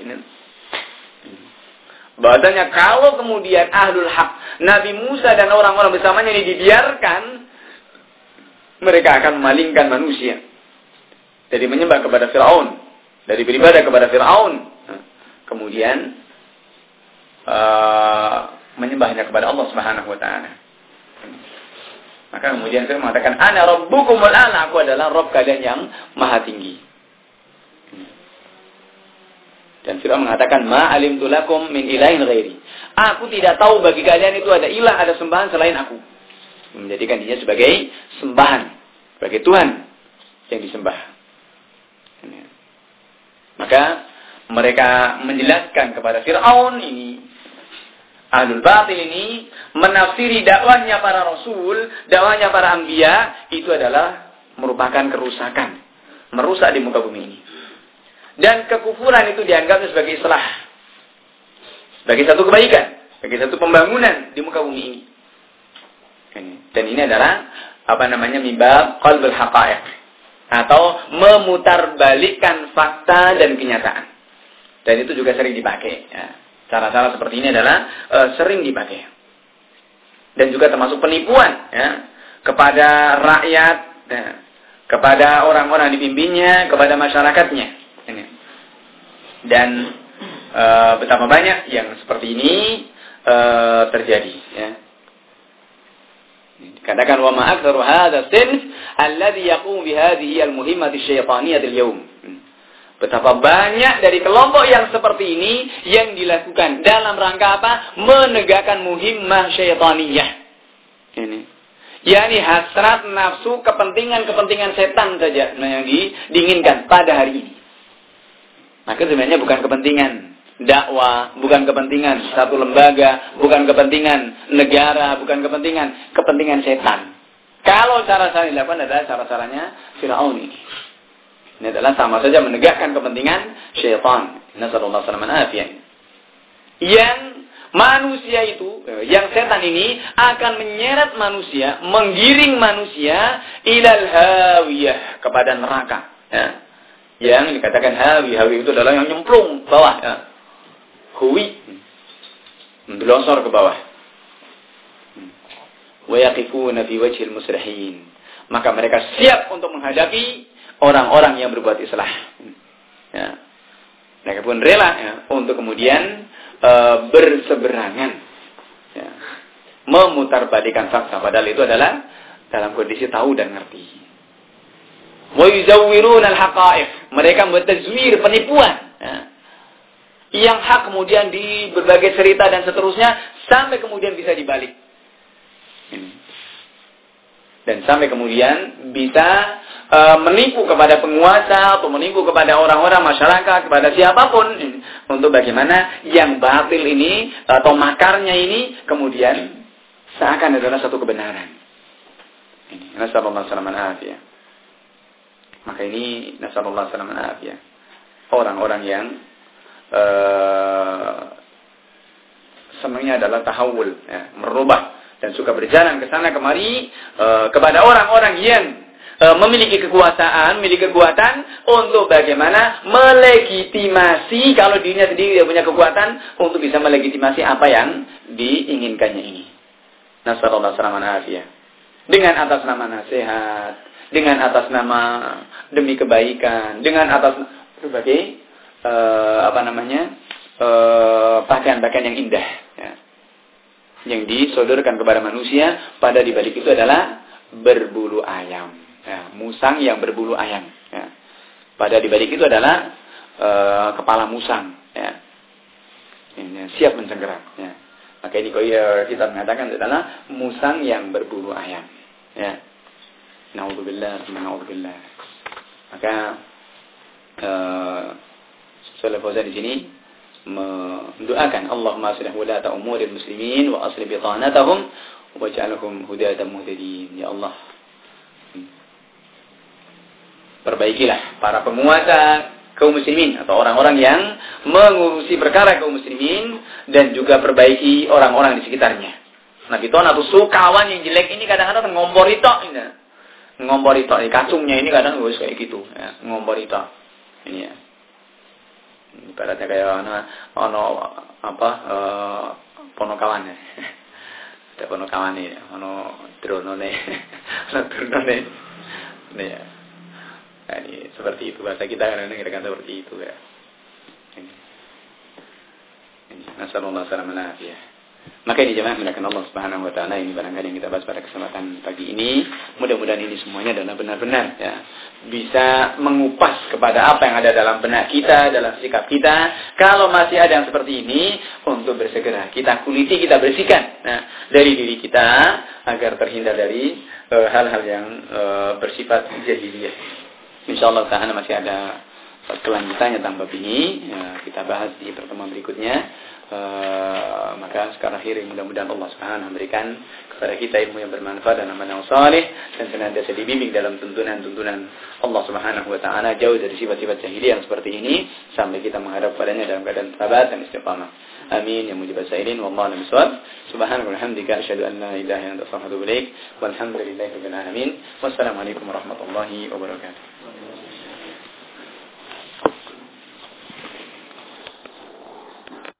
Bahasanya kalau kemudian ahlul haq, Nabi Musa dan orang-orang bersamanya ini dibiarkan, mereka akan memalingkan manusia dari menyembah kepada Firaun, dari beribadah kepada Firaun, kemudian uh, menyembahnya kepada Allah Subhanahu wa taala. Maka kemudian saya mengatakan, ana rabbukumul a'la, aku adalah Rabb kalian yang maha tinggi. Dan Firaun mengatakan, ma alimtu lakum min ilahin ghairi. Aku tidak tahu bagi kalian itu ada ilah, ada sembahan selain aku. Menjadikan dia sebagai sembahan, sebagai Tuhan yang disembah. Maka mereka menjelaskan kepada Firaun ini, ahlul batil ini, menafsiri dakwahnya para rasul, dakwahnya para anbiya, itu adalah merupakan kerusakan, merusak di muka bumi ini. Dan kekufuran itu dianggap sebagai islah, sebagai satu kebaikan, sebagai satu pembangunan di muka bumi ini. Dan ini adalah apa namanya, mibab qalbul haqaiq, atau memutarbalikkan fakta dan kenyataan. Dan itu juga sering dipakai, ya. Cara-cara seperti ini adalah e, sering dipakai. Dan juga termasuk penipuan, ya, kepada rakyat, ya, kepada orang-orang dipimpinnya, kepada masyarakatnya. Ini. Dan e, betapa banyak yang seperti ini e, terjadi. Ya. Dikatakan wa ma aktsaru hadha sinf alladhi yaqumu bi hadhihi al-muhimmati asy-syaitaniyyah al-yawm. Betapa banyak dari kelompok yang seperti ini yang dilakukan dalam rangka apa? Menegakkan muhimmah syaitaniyah. Ini. yakni hasrat, nafsu, kepentingan-kepentingan setan saja yang diinginkan pada hari ini. Maka sebenarnya bukan kepentingan dakwah, bukan kepentingan satu lembaga, bukan kepentingan negara, bukan kepentingan kepentingan setan. Kalau cara-cara yang dilakukan adalah cara-caranya Firaun ini. Ini adalah sama saja menegakkan kepentingan syaitan. Nasallallahu alaihi wasallam. Yang manusia itu, yang setan ini akan menyeret manusia, menggiring manusia ilal hawiyah, kepada neraka. Ya. Yang dikatakan hawi, hawi itu adalah yang nyemplung bawah. Ya. Huwi, mendelosor ke bawah. Wa yaqifuna fi wajhil musrihin. Maka mereka siap untuk menghadapi orang-orang yang berbuat islah. Ya. Mereka pun rela, ya, untuk kemudian e, berseberangan, ya, memutarbalikan fakta, padahal itu adalah dalam kondisi tahu dan ngerti. Wa yuzawwiruna al-haqa'iq. Mereka membuat tazwir, penipuan, ya, yang hak kemudian di berbagai cerita dan seterusnya sampai kemudian bisa dibalik. Ini. Dan sampai kemudian bisa uh, menipu kepada penguasa atau menipu kepada orang-orang masyarakat, kepada siapapun untuk bagaimana yang batil ini atau makarnya ini kemudian seakan adalah satu kebenaran. Ini nasallallahu alaihi wasallam. Maka ini nasallallahu alaihi wasallam. Orang-orang yang uh, senangnya adalah tahawul, ya, merubah dan suka berjalan ke sana kemari uh, kepada orang-orang yang uh, memiliki kekuasaan, memiliki kekuatan untuk bagaimana melegitimasi kalau dirinya sendiri punya kekuatan untuk bisa melegitimasi apa yang diinginkannya ini. Nasallallahu alaihi wasallam. Dengan atas nama nasihat, dengan atas nama demi kebaikan, dengan atas berbagai uh, apa namanya uh, pakaian-pakaian yang indah. Ya. Yang disodorkan kepada manusia pada dibalik itu adalah berbulu ayam, ya, musang yang berbulu ayam. Ya. Pada dibalik itu adalah uh, kepala musang, ya. Ini, siap mencengkeram. Ya. Maka ini kita mengatakan adalah musang yang berbulu ayam. Ya. Naudzubillah, naudzubillah. Maka uh, Saleh Fauzan di sini mendoakan Allahumma aslih wulata umuril muslimin wa aslih bitanatahum waj'alhum hudatan muhtadin. Ya Allah, perbaikilah para penguasa kaum muslimin atau orang-orang yang mengurusi perkara kaum muslimin dan juga perbaiki orang-orang di sekitarnya. Nah, kita atau sukawan yang jelek ini kadang-kadang ngompori tok ini. Ngompori tok, kacungnya ini kadang harus kayak gitu, ya, ngompori tok. Ini ya. Ibaratnya kayak ono ono apa eh ponokawan ya. Ada ponokawan ya, ono dronone. Ono dronone. Ini ya. Nah, ini seperti itu bahasa kita kadang-kadang seperti itu ya. Ini. Ini nasallallahu alaihi wasallam. Maka ini jemaah melakukan Allah Subhanahu wa taala, ini barangkali yang kita bahas pada kesempatan pagi ini. Mudah-mudahan ini semuanya adalah benar-benar ya, bisa mengupas kepada apa yang ada dalam benak kita, dalam sikap kita. Kalau masih ada yang seperti ini, untuk bersegera kita kuliti, kita bersihkan nah, dari diri kita agar terhindar dari uh, hal-hal yang uh, bersifat jahiliyah. Insyaallah taala masih ada kelanjutannya tentang bab ini ya, kita bahas di pertemuan berikutnya. Uh, maka sekarang akhir mudah-mudahan Allah Subhanahu memberikan kepada kita ilmu yang bermanfaat dan amal yang saleh dan senantiasa dibimbing dalam tuntunan-tuntunan Allah Subhanahu wa taala, jauh dari sifat-sifat jahiliyah yang seperti ini sampai kita menghadap padanya dalam keadaan sabat dan istiqamah. Amin ya mujibas sa'ilin wallahu a'lam bissawab. Subhanaka wa bihamdika asyhadu an la ilaha illa anta astaghfiruka wa atubu ilaik. Walhamdulillahirabbil alamin. Wassalamualaikum warahmatullahi wabarakatuh.